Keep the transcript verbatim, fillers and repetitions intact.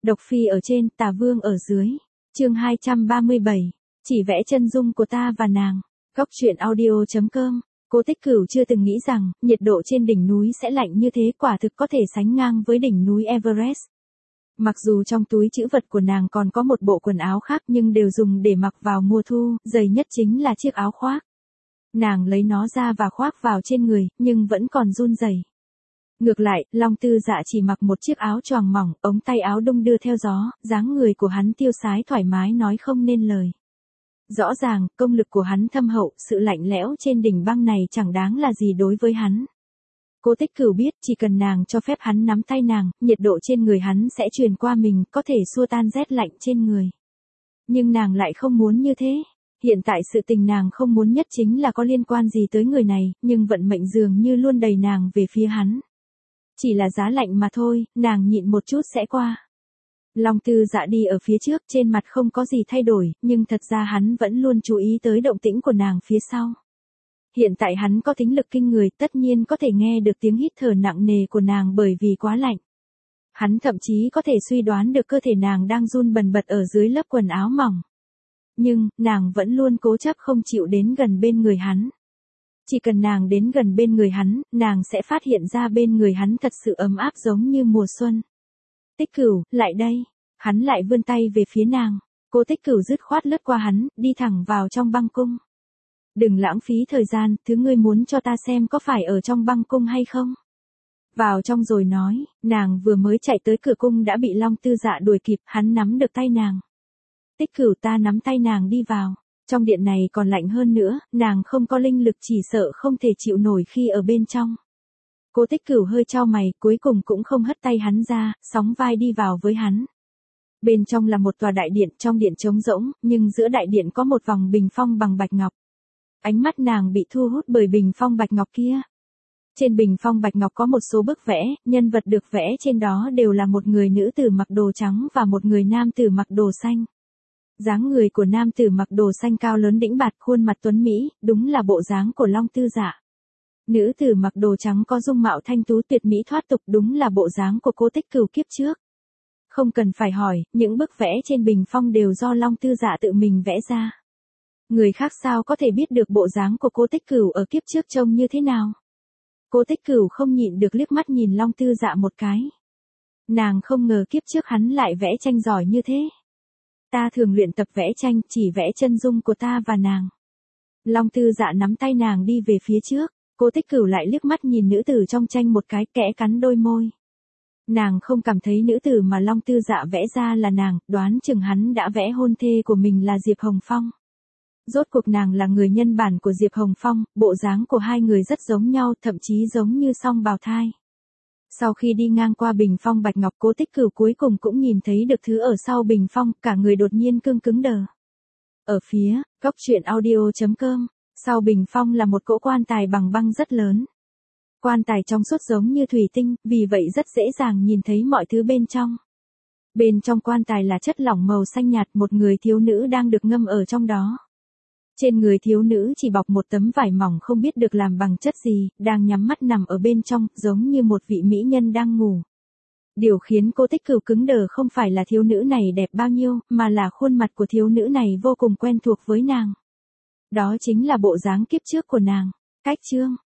Độc phi ở trên, tà vương ở dưới. Chương hai trăm ba mươi bảy. Chỉ vẽ chân dung của ta và nàng. Góc truyện audio chấm com. Cố Tích Cửu chưa từng nghĩ rằng, nhiệt độ trên đỉnh núi sẽ lạnh như thế, quả thực có thể sánh ngang với đỉnh núi Everest. Mặc dù trong túi trữ vật của nàng còn có một bộ quần áo khác nhưng đều dùng để mặc vào mùa thu, dày nhất chính là chiếc áo khoác. Nàng lấy nó ra và khoác vào trên người, nhưng vẫn còn run rẩy. Ngược lại, Long Tư Dạ chỉ mặc một chiếc áo choàng mỏng, ống tay áo đung đưa theo gió, dáng người của hắn tiêu sái thoải mái nói không nên lời. Rõ ràng, công lực của hắn thâm hậu, sự lạnh lẽo trên đỉnh băng này chẳng đáng là gì đối với hắn. Cố Tích Cửu biết chỉ cần nàng cho phép hắn nắm tay nàng, nhiệt độ trên người hắn sẽ truyền qua mình, có thể xua tan rét lạnh trên người. Nhưng nàng lại không muốn như thế. Hiện tại sự tình nàng không muốn nhất chính là có liên quan gì tới người này, nhưng vận mệnh dường như luôn đẩy nàng về phía hắn. Chỉ là giá lạnh mà thôi, nàng nhịn một chút sẽ qua. Long Tư Dạ đi ở phía trước, trên mặt không có gì thay đổi, nhưng thật ra hắn vẫn luôn chú ý tới động tĩnh của nàng phía sau. Hiện tại hắn có thính lực kinh người, tất nhiên có thể nghe được tiếng hít thở nặng nề của nàng bởi vì quá lạnh. Hắn thậm chí có thể suy đoán được cơ thể nàng đang run bần bật ở dưới lớp quần áo mỏng. Nhưng, nàng vẫn luôn cố chấp không chịu đến gần bên người hắn. Chỉ cần nàng đến gần bên người hắn, nàng sẽ phát hiện ra bên người hắn thật sự ấm áp giống như mùa xuân. Tích Cửu, lại đây. Hắn lại vươn tay về phía nàng. Cố Tích Cửu dứt khoát lướt qua hắn, đi thẳng vào trong băng cung. Đừng lãng phí thời gian, thứ ngươi muốn cho ta xem có phải ở trong băng cung hay không. Vào trong rồi nói, nàng vừa mới chạy tới cửa cung đã bị Long Tư Dạ đuổi kịp, hắn nắm được tay nàng. Tích Cửu, ta nắm tay nàng đi vào. Trong điện này còn lạnh hơn nữa, nàng không có linh lực chỉ sợ không thể chịu nổi khi ở bên trong. Cố Tích Cửu hơi chau mày, cuối cùng cũng không hất tay hắn ra, sóng vai đi vào với hắn. Bên trong là một tòa đại điện, trong điện trống rỗng, nhưng giữa đại điện có một vòng bình phong bằng bạch ngọc. Ánh mắt nàng bị thu hút bởi bình phong bạch ngọc kia. Trên bình phong bạch ngọc có một số bức vẽ, nhân vật được vẽ trên đó đều là một người nữ tử mặc đồ trắng và một người nam tử mặc đồ xanh. Dáng người của nam tử mặc đồ xanh cao lớn đĩnh bạt, khuôn mặt tuấn mỹ, đúng là bộ dáng của Long Tư Dạ. Nữ tử mặc đồ trắng có dung mạo thanh tú tuyệt mỹ thoát tục, đúng là bộ dáng của Cố Tích Cửu kiếp trước. Không cần phải hỏi, những bức vẽ trên bình phong đều do Long Tư Dạ tự mình vẽ ra. Người khác sao có thể biết được bộ dáng của Cố Tích Cửu ở kiếp trước trông như thế nào? Cố Tích Cửu không nhịn được liếc mắt nhìn Long Tư Dạ một cái. Nàng không ngờ kiếp trước hắn lại vẽ tranh giỏi như thế. Ta thường luyện tập vẽ tranh, chỉ vẽ chân dung của ta và nàng. Long Tư Dạ nắm tay nàng đi về phía trước. Cố Tích Cửu lại liếc mắt nhìn nữ tử trong tranh một cái, kẽ cắn đôi môi. Nàng không cảm thấy nữ tử mà Long Tư Dạ vẽ ra là nàng, đoán chừng hắn đã vẽ hôn thê của mình là Diệp Hồng Phong. Rốt cuộc nàng là người nhân bản của Diệp Hồng Phong, bộ dáng của hai người rất giống nhau, thậm chí giống như song bào thai. Sau khi đi ngang qua bình phong bạch ngọc, Cố Tích Cửu cuối cùng cũng nhìn thấy được thứ ở sau bình phong, cả người đột nhiên cương cứng đờ. Ở phía, góc truyện audio chấm com, sau bình phong là một cỗ quan tài bằng băng rất lớn. Quan tài trong suốt giống như thủy tinh, vì vậy rất dễ dàng nhìn thấy mọi thứ bên trong. Bên trong quan tài là chất lỏng màu xanh nhạt, một người thiếu nữ đang được ngâm ở trong đó. Trên người thiếu nữ chỉ bọc một tấm vải mỏng không biết được làm bằng chất gì, đang nhắm mắt nằm ở bên trong, giống như một vị mỹ nhân đang ngủ. Điều khiến Cố Tích Cửu cứng đờ không phải là thiếu nữ này đẹp bao nhiêu, mà là khuôn mặt của thiếu nữ này vô cùng quen thuộc với nàng. Đó chính là bộ dáng kiếp trước của nàng. Cách chương